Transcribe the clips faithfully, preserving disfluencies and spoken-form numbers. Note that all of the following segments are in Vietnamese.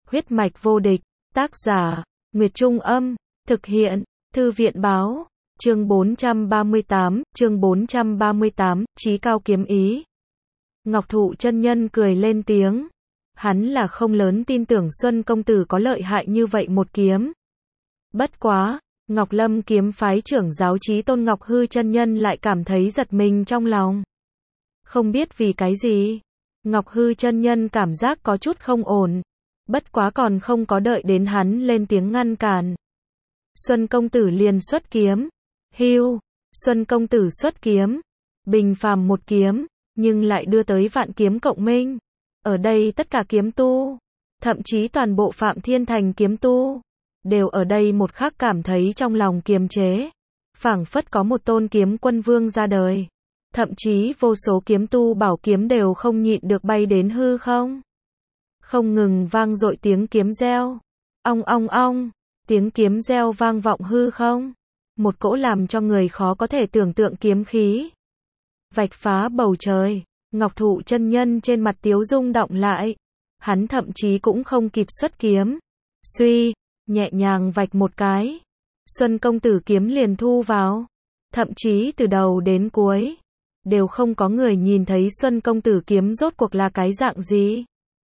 Huyết mạch vô địch, tác giả, Nguyệt Trung Âm, thực hiện, Thư viện Báo, chương bốn trăm ba mươi tám, chương bốn trăm ba mươi tám, Chí Cao Kiếm Ý. Ngọc Thụ chân nhân cười lên tiếng, hắn là không lớn tin tưởng Xuân công tử có lợi hại như vậy một kiếm. Bất quá, Ngọc Lâm kiếm phái trưởng giáo Chí Tôn Ngọc Hư chân nhân lại cảm thấy giật mình trong lòng. Không biết vì cái gì, Ngọc Hư chân nhân cảm giác có chút không ổn, bất quá còn không có đợi đến hắn lên tiếng ngăn cản. Xuân công tử liền xuất kiếm. Hưu, Xuân công tử xuất kiếm, bình phàm một kiếm, nhưng lại đưa tới vạn kiếm cộng minh. Ở đây tất cả kiếm tu, thậm chí toàn bộ Phạm Thiên Thành kiếm tu, đều ở đây một khắc cảm thấy trong lòng kiềm chế. Phảng phất có một tôn kiếm quân vương ra đời. Thậm chí vô số kiếm tu bảo kiếm đều không nhịn được bay đến hư không. Không ngừng vang dội tiếng kiếm reo. Ong ong ong, tiếng kiếm reo vang vọng hư không. Một cỗ làm cho người khó có thể tưởng tượng kiếm khí. Vạch phá bầu trời, Ngọc Thụ chân nhân trên mặt tiếu dung động lại. Hắn thậm chí cũng không kịp xuất kiếm. Suy, nhẹ nhàng vạch một cái. Xuân công tử kiếm liền thu vào. Thậm chí từ đầu đến cuối, đều không có người nhìn thấy Xuân công tử kiếm rốt cuộc là cái dạng gì.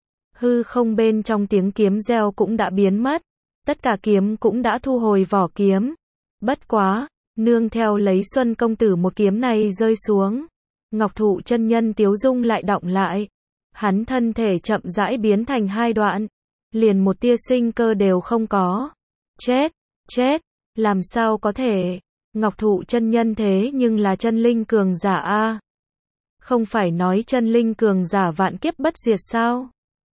Hư không bên trong tiếng kiếm reo cũng đã biến mất. Tất cả kiếm cũng đã thu hồi vỏ kiếm. Bất quá, nương theo lấy Xuân công tử một kiếm này rơi xuống. Ngọc Thụ chân nhân tiếu dung lại động lại. Hắn thân thể chậm rãi biến thành hai đoạn. Liền một tia sinh cơ đều không có. Chết, chết, làm sao có thể. Ngọc Thụ chân nhân thế nhưng là chân linh cường giả a. Không phải nói chân linh cường giả vạn kiếp bất diệt sao?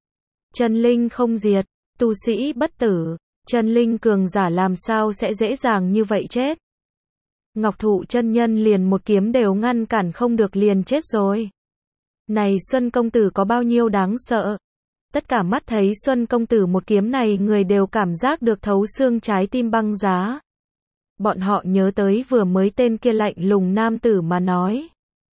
Chân linh không diệt, tu sĩ bất tử, chân linh cường giả làm sao sẽ dễ dàng như vậy chết? Ngọc Thụ chân nhân liền một kiếm đều ngăn cản không được liền chết rồi. Này Xuân công tử có bao nhiêu đáng sợ? Tất cả mắt thấy Xuân công tử một kiếm này người đều cảm giác được thấu xương trái tim băng giá. Bọn họ nhớ tới vừa mới tên kia lạnh lùng nam tử mà nói.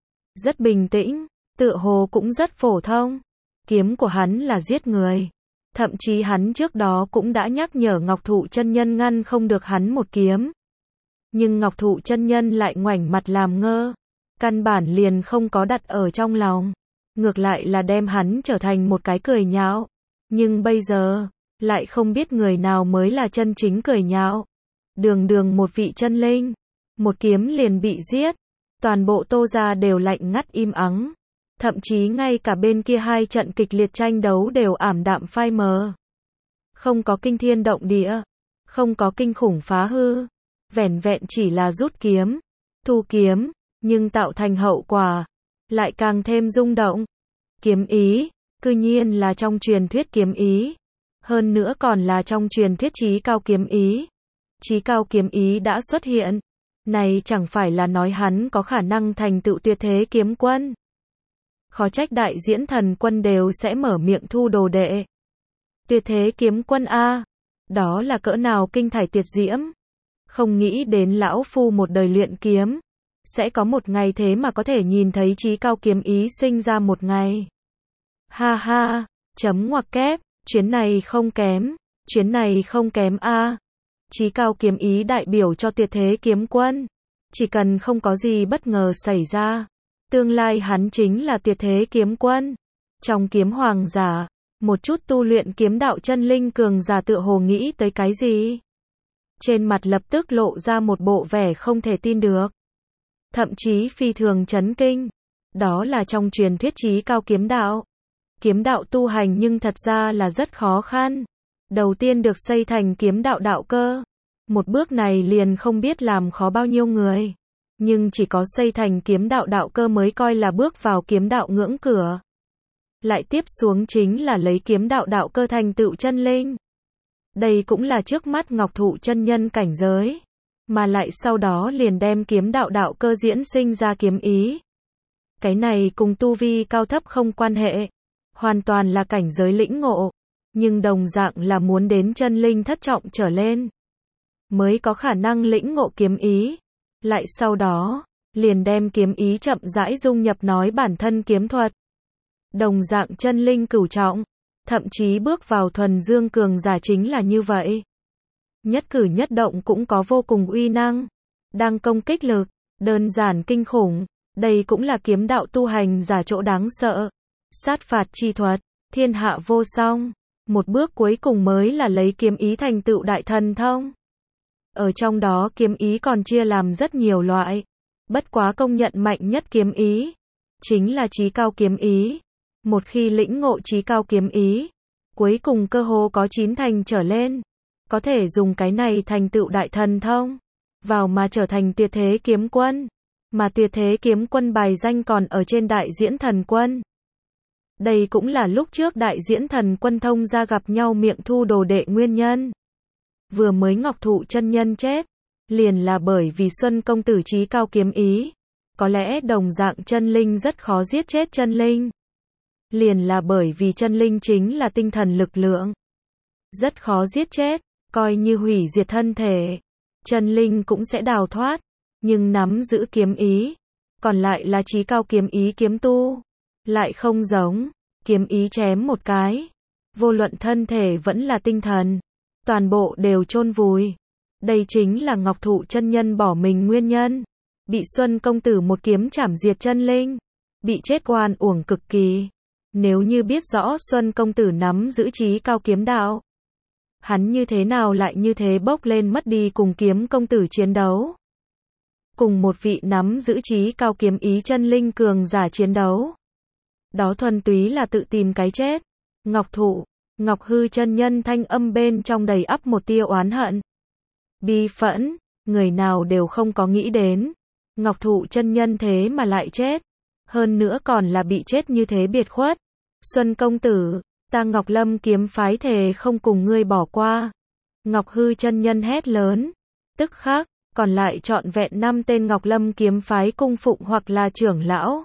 Rất bình tĩnh, tựa hồ cũng rất phổ thông. Kiếm của hắn là giết người. Thậm chí hắn trước đó cũng đã nhắc nhở Ngọc Thụ chân nhân ngăn không được hắn một kiếm. Nhưng Ngọc Thụ chân nhân lại ngoảnh mặt làm ngơ. Căn bản liền không có đặt ở trong lòng. Ngược lại là đem hắn trở thành một cái cười nhạo. Nhưng bây giờ, lại không biết người nào mới là chân chính cười nhạo. Đường đường một vị chân linh, một kiếm liền bị giết. Toàn bộ Tô gia đều lạnh ngắt im ắng. Thậm chí ngay cả bên kia hai trận kịch liệt tranh đấu đều ảm đạm phai mờ. Không có kinh thiên động địa, không có kinh khủng phá hư, vẻn vẹn chỉ là rút kiếm, thu kiếm, nhưng tạo thành hậu quả, lại càng thêm rung động. Kiếm ý, cư nhiên là trong truyền thuyết kiếm ý, hơn nữa còn là trong truyền thuyết chí cao kiếm ý. Chí cao kiếm ý đã xuất hiện, này chẳng phải là nói hắn có khả năng thành tựu tuyệt thế kiếm quân. Khó trách đại diễn thần quân đều sẽ mở miệng thu đồ đệ. Tuyệt thế kiếm quân a, đó là cỡ nào kinh thải tuyệt diễm. Không nghĩ đến lão phu một đời luyện kiếm, sẽ có một ngày thế mà có thể nhìn thấy chí cao kiếm ý sinh ra một ngày. Ha ha, chấm ngoặc kép, chuyến này không kém, chuyến này không kém a. Chí cao kiếm ý đại biểu cho tuyệt thế kiếm quân. Chỉ cần không có gì bất ngờ xảy ra, tương lai hắn chính là tuyệt thế kiếm quân. Trong kiếm hoàng giả, một chút tu luyện kiếm đạo chân linh cường giả tựa hồ nghĩ tới cái gì. Trên mặt lập tức lộ ra một bộ vẻ không thể tin được. Thậm chí phi thường chấn kinh. Đó là trong truyền thuyết chí cao kiếm đạo. Kiếm đạo tu hành nhưng thật ra là rất khó khăn. Đầu tiên được xây thành kiếm đạo đạo cơ. Một bước này liền không biết làm khó bao nhiêu người. Nhưng chỉ có xây thành kiếm đạo đạo cơ mới coi là bước vào kiếm đạo ngưỡng cửa. Lại tiếp xuống chính là lấy kiếm đạo đạo cơ thành tựu chân linh. Đây cũng là trước mắt Ngọc Thụ chân nhân cảnh giới. Mà lại sau đó liền đem kiếm đạo đạo cơ diễn sinh ra kiếm ý. Cái này cùng tu vi cao thấp không quan hệ. Hoàn toàn là cảnh giới lĩnh ngộ. Nhưng đồng dạng là muốn đến chân linh thất trọng trở lên. Mới có khả năng lĩnh ngộ kiếm ý. Lại sau đó, liền đem kiếm ý chậm rãi dung nhập nói bản thân kiếm thuật. Đồng dạng chân linh cửu trọng, Thậm chí bước vào thuần dương cường giả chính là như vậy. Nhất cử nhất động cũng có vô cùng uy năng. Đang công kích lực, đơn giản kinh khủng. Đây cũng là kiếm đạo tu hành giả chỗ đáng sợ. Sát phạt chi thuật, thiên hạ vô song. Một bước cuối cùng mới là lấy kiếm ý thành tựu đại thần thông. Ở trong đó kiếm ý còn chia làm rất nhiều loại. Bất quá công nhận mạnh nhất kiếm ý chính là chí cao kiếm ý. Một khi lĩnh ngộ chí cao kiếm ý, cuối cùng cơ hồ có chín thành trở lên, có thể dùng cái này thành tựu đại thần thông, vào mà trở thành tuyệt thế kiếm quân. Mà tuyệt thế kiếm quân bài danh còn ở trên đại diễn thần quân. Đây cũng là lúc trước đại diễn thần quân thông ra gặp nhau miệng thu đồ đệ nguyên nhân. Vừa mới Ngọc Thụ chân nhân chết, liền là bởi vì Xuân công tử chí cao kiếm ý. Có lẽ đồng dạng chân linh rất khó giết chết chân linh. Liền là bởi vì chân linh chính là tinh thần lực lượng. Rất khó giết chết, coi như hủy diệt thân thể. Chân linh cũng sẽ đào thoát, nhưng nắm giữ kiếm ý. Còn lại là chí cao kiếm ý kiếm tu. Lại không giống, kiếm ý chém một cái. Vô luận thân thể vẫn là tinh thần. Toàn bộ đều chôn vùi. Đây chính là Ngọc Thụ chân nhân bỏ mình nguyên nhân. Bị Xuân công tử một kiếm chảm diệt chân linh. Bị chết oan uổng cực kỳ. Nếu như biết rõ Xuân công tử nắm giữ chí cao kiếm đạo, hắn như thế nào lại như thế bốc lên mất đi cùng kiếm công tử chiến đấu. Cùng một vị nắm giữ chí cao kiếm ý chân linh cường giả chiến đấu. Đó thuần túy là tự tìm cái chết. Ngọc Thụ, Ngọc Hư chân nhân thanh âm bên trong đầy ắp một tia oán hận. Bi phẫn, người nào đều không có nghĩ đến. Ngọc Thụ chân nhân thế mà lại chết. Hơn nữa còn là bị chết như thế biệt khuất. Xuân công tử, ta Ngọc Lâm kiếm phái thề không cùng ngươi bỏ qua. Ngọc Hư chân nhân hét lớn. Tức khắc, còn lại trọn vẹn năm tên Ngọc Lâm kiếm phái cung phụng hoặc là trưởng lão.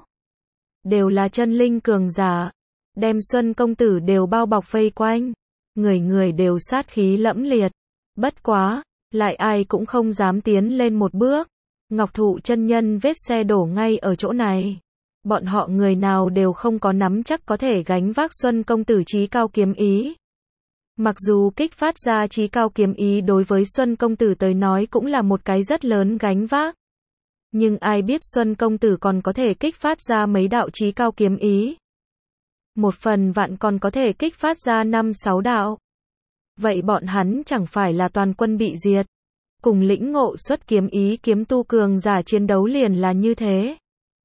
Đều là chân linh cường giả. Đem Xuân công tử đều bao bọc vây quanh. Người người đều sát khí lẫm liệt. Bất quá, lại ai cũng không dám tiến lên một bước. Ngọc Thụ chân nhân vết xe đổ ngay ở chỗ này. Bọn họ người nào đều không có nắm chắc có thể gánh vác Xuân công tử chí cao kiếm ý. Mặc dù kích phát ra chí cao kiếm ý đối với Xuân công tử tới nói cũng là một cái rất lớn gánh vác. Nhưng ai biết Xuân công tử còn có thể kích phát ra mấy đạo chí cao kiếm ý. Một phần vạn còn có thể kích phát ra năm sáu đạo. Vậy bọn hắn chẳng phải là toàn quân bị diệt. Cùng lĩnh ngộ xuất kiếm ý kiếm tu cường giả chiến đấu liền là như thế.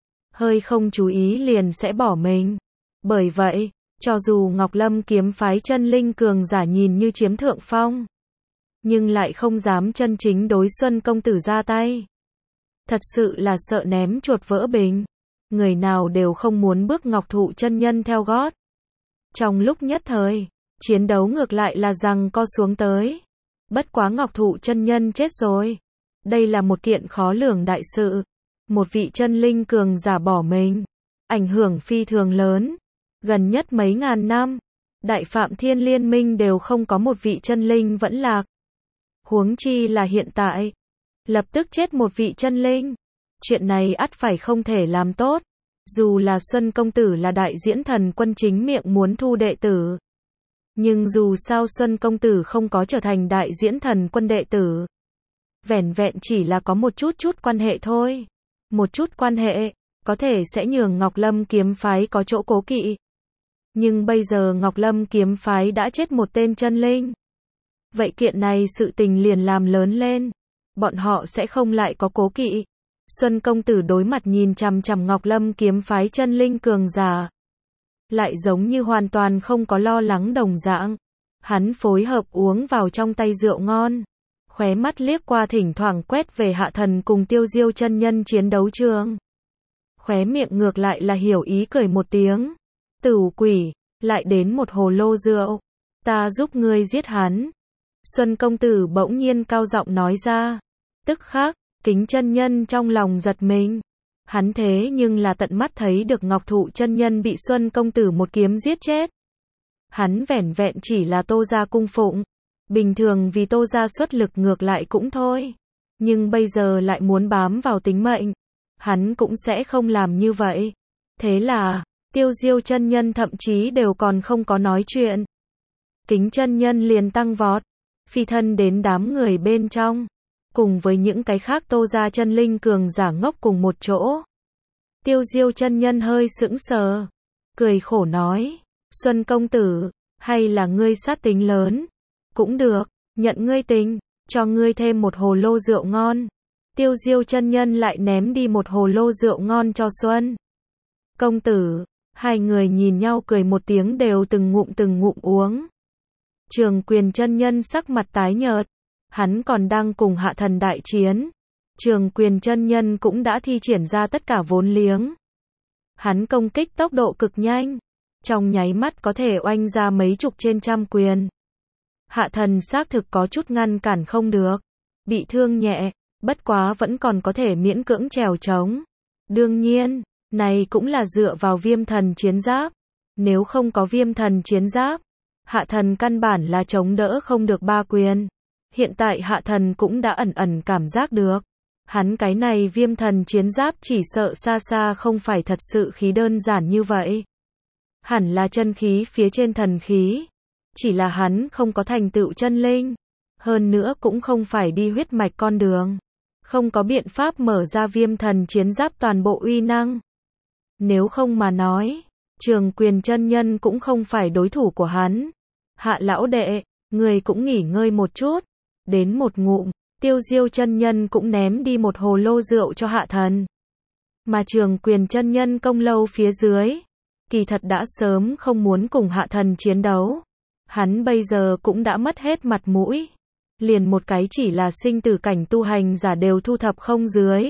Hơi không chú ý liền sẽ bỏ mình. Bởi vậy, cho dù Ngọc Lâm kiếm phái chân linh cường giả nhìn như chiếm thượng phong, nhưng lại không dám chân chính đối Xuân công tử ra tay. Thật sự là sợ ném chuột vỡ bình. Người nào đều không muốn bước Ngọc Thụ chân nhân theo gót. Trong lúc nhất thời, chiến đấu ngược lại là giằng co xuống tới. Bất quá Ngọc Thụ chân nhân chết rồi. Đây là một kiện khó lường đại sự. Một vị chân linh cường giả bỏ mình. Ảnh hưởng phi thường lớn. Gần nhất mấy ngàn năm, Đại Phạm Thiên Liên Minh đều không có một vị chân linh vẫn lạc. Huống chi là hiện tại. Lập tức chết một vị chân linh. Chuyện này ắt phải không thể làm tốt. Dù là Xuân công tử là đại diễn thần quân chính miệng muốn thu đệ tử. Nhưng dù sao Xuân công tử không có trở thành đại diễn thần quân đệ tử. Vẻn vẹn chỉ là có một chút chút quan hệ thôi. Một chút quan hệ, có thể sẽ nhường Ngọc Lâm kiếm phái có chỗ cố kỵ. Nhưng bây giờ Ngọc Lâm kiếm phái đã chết một tên chân linh. Vậy kiện này sự tình liền làm lớn lên. Bọn họ sẽ không lại có cố kỵ. Xuân công tử đối mặt nhìn chằm chằm Ngọc Lâm kiếm phái chân linh cường giả. Lại giống như hoàn toàn không có lo lắng đồng dạng. Hắn phối hợp uống vào trong tay rượu ngon. Khóe mắt liếc qua thỉnh thoảng quét về Hạ Thần cùng Tiêu Diêu chân nhân chiến đấu trường. Khóe miệng ngược lại là hiểu ý cười một tiếng. Tửu quỷ, lại đến một hồ lô rượu. Ta giúp ngươi giết hắn. Xuân công tử bỗng nhiên cao giọng nói ra. Tức khắc, Kính chân nhân trong lòng giật mình. Hắn thế nhưng là tận mắt thấy được Ngọc Thụ chân nhân bị Xuân công tử một kiếm giết chết. Hắn vẻn vẹn chỉ là Tô gia cung phụng. Bình thường vì Tô gia xuất lực ngược lại cũng thôi. Nhưng bây giờ lại muốn bám vào tính mệnh. Hắn cũng sẽ không làm như vậy. Thế là, Tiêu Diêu chân nhân thậm chí đều còn không có nói chuyện. Kính chân nhân liền tăng vọt, phi thân đến đám người bên trong, cùng với những cái khác Tô gia chân linh cường giả ngốc cùng một chỗ. Tiêu Diêu chân nhân hơi sững sờ, cười khổ nói, Xuân công tử, hay là ngươi sát tính lớn? Cũng được, nhận ngươi tình, cho ngươi thêm một hồ lô rượu ngon. Tiêu Diêu chân nhân lại ném đi một hồ lô rượu ngon cho Xuân công tử. Hai người nhìn nhau cười một tiếng đều từng ngụm từng ngụm uống. Trường Quyền chân nhân sắc mặt tái nhợt, hắn còn đang cùng Hạ Thần đại chiến. Trường Quyền chân nhân cũng đã thi triển ra tất cả vốn liếng. Hắn công kích tốc độ cực nhanh, trong nháy mắt có thể oanh ra mấy chục trên trăm quyền. Hạ Thần xác thực có chút ngăn cản không được, bị thương nhẹ, bất quá vẫn còn có thể miễn cưỡng trèo trống. Đương nhiên, này cũng là dựa vào Viêm Thần chiến giáp. Nếu không có Viêm Thần chiến giáp, Hạ Thần căn bản là chống đỡ không được ba quyền. Hiện tại Hạ Thần cũng đã ẩn ẩn cảm giác được, hắn cái này Viêm Thần chiến giáp chỉ sợ xa xa không phải thật sự khí đơn giản như vậy. Hẳn là chân khí phía trên thần khí. Chỉ là hắn không có thành tựu chân linh, hơn nữa cũng không phải đi huyết mạch con đường, không có biện pháp mở ra Viêm Thần chiến giáp toàn bộ uy năng. Nếu không mà nói, Trường Quyền chân nhân cũng không phải đối thủ của hắn. Hạ lão đệ, người cũng nghỉ ngơi một chút. Đến một ngụm, Tiêu Diêu chân nhân cũng ném đi một hồ lô rượu cho Hạ Thần. Mà Trường Quyền chân nhân công lâu phía dưới, kỳ thật đã sớm không muốn cùng Hạ Thần chiến đấu. Hắn bây giờ cũng đã mất hết mặt mũi. Liền một cái chỉ là sinh tử cảnh tu hành giả đều thu thập không dưới.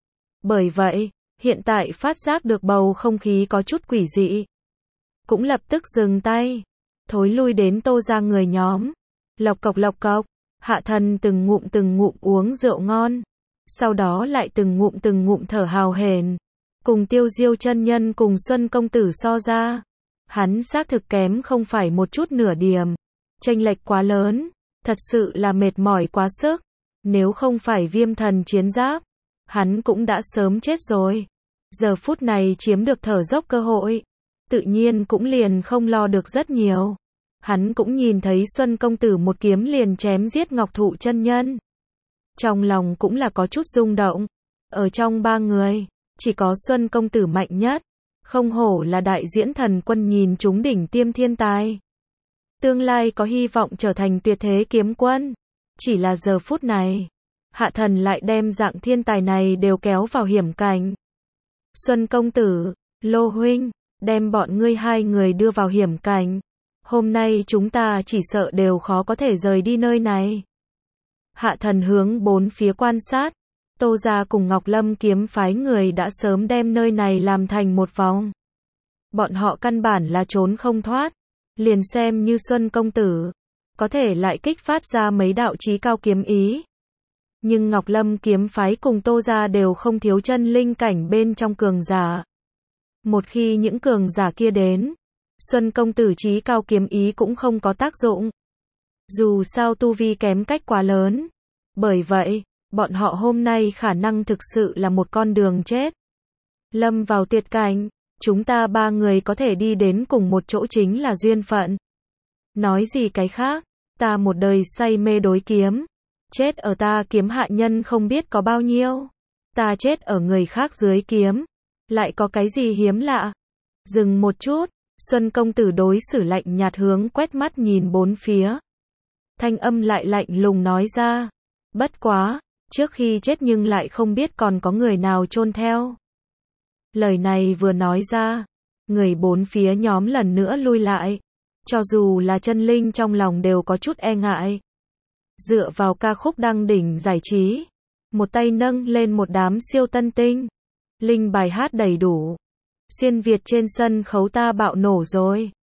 Bởi vậy, hiện tại phát giác được bầu không khí có chút quỷ dị, cũng lập tức dừng tay, thối lui đến Tô gia người nhóm. Lộc cộc lộc cộc, Hạ Thần từng ngụm từng ngụm uống rượu ngon, sau đó lại từng ngụm từng ngụm thở hào hển. Cùng Tiêu Diêu chân nhân cùng Xuân công tử so ra, hắn xác thực kém không phải một chút nửa điểm, chênh lệch quá lớn, thật sự là mệt mỏi quá sức. Nếu không phải Viêm Thần chiến giáp, hắn cũng đã sớm chết rồi. Giờ phút này chiếm được thở dốc cơ hội, tự nhiên cũng liền không lo được rất nhiều. Hắn cũng nhìn thấy Xuân công tử một kiếm liền chém giết Ngọc Thụ chân nhân. Trong lòng cũng là có chút rung động. Ở trong ba người, chỉ có Xuân công tử mạnh nhất. Không hổ là đại diễn thần quân nhìn trúng đỉnh tiêm thiên tài. Tương lai có hy vọng trở thành tuyệt thế kiếm quân. Chỉ là giờ phút này, Hạ Thần lại đem dạng thiên tài này đều kéo vào hiểm cảnh. Xuân công tử, Lô huynh, đem bọn ngươi hai người đưa vào hiểm cảnh. Hôm nay chúng ta chỉ sợ đều khó có thể rời đi nơi này. Hạ Thần hướng bốn phía quan sát. Tô gia cùng Ngọc Lâm kiếm phái người đã sớm đem nơi này làm thành một vòng. Bọn họ căn bản là trốn không thoát. Liền xem như Xuân công tử, có thể lại kích phát ra mấy đạo chí cao kiếm ý. Nhưng Ngọc Lâm kiếm phái cùng Tô gia đều không thiếu chân linh cảnh bên trong cường giả. Một khi những cường giả kia đến, Xuân công tử chí cao kiếm ý cũng không có tác dụng. Dù sao tu vi kém cách quá lớn. Bởi vậy, bọn họ hôm nay khả năng thực sự là một con đường chết. Lâm vào tuyệt cảnh, chúng ta ba người có thể đi đến cùng một chỗ chính là duyên phận. Nói gì cái khác, ta một đời say mê đối kiếm. Chết ở ta kiếm hạ nhân không biết có bao nhiêu. Ta chết ở người khác dưới kiếm. Lại có cái gì hiếm lạ? Dừng một chút, Xuân công tử đối xử lạnh nhạt hướng quét mắt nhìn bốn phía. Thanh âm lại lạnh lùng nói ra. Bất quá, trước khi chết nhưng lại không biết còn có người nào chôn theo. Lời này vừa nói ra, người bốn phía nhóm lần nữa lui lại. Cho dù là chân linh trong lòng đều có chút e ngại. Dựa vào ca khúc đăng đỉnh giải trí, một tay nâng lên một đám siêu tân tinh. Linh bài hát đầy đủ. Xuyên Việt trên sân khấu ta bạo nổ rồi.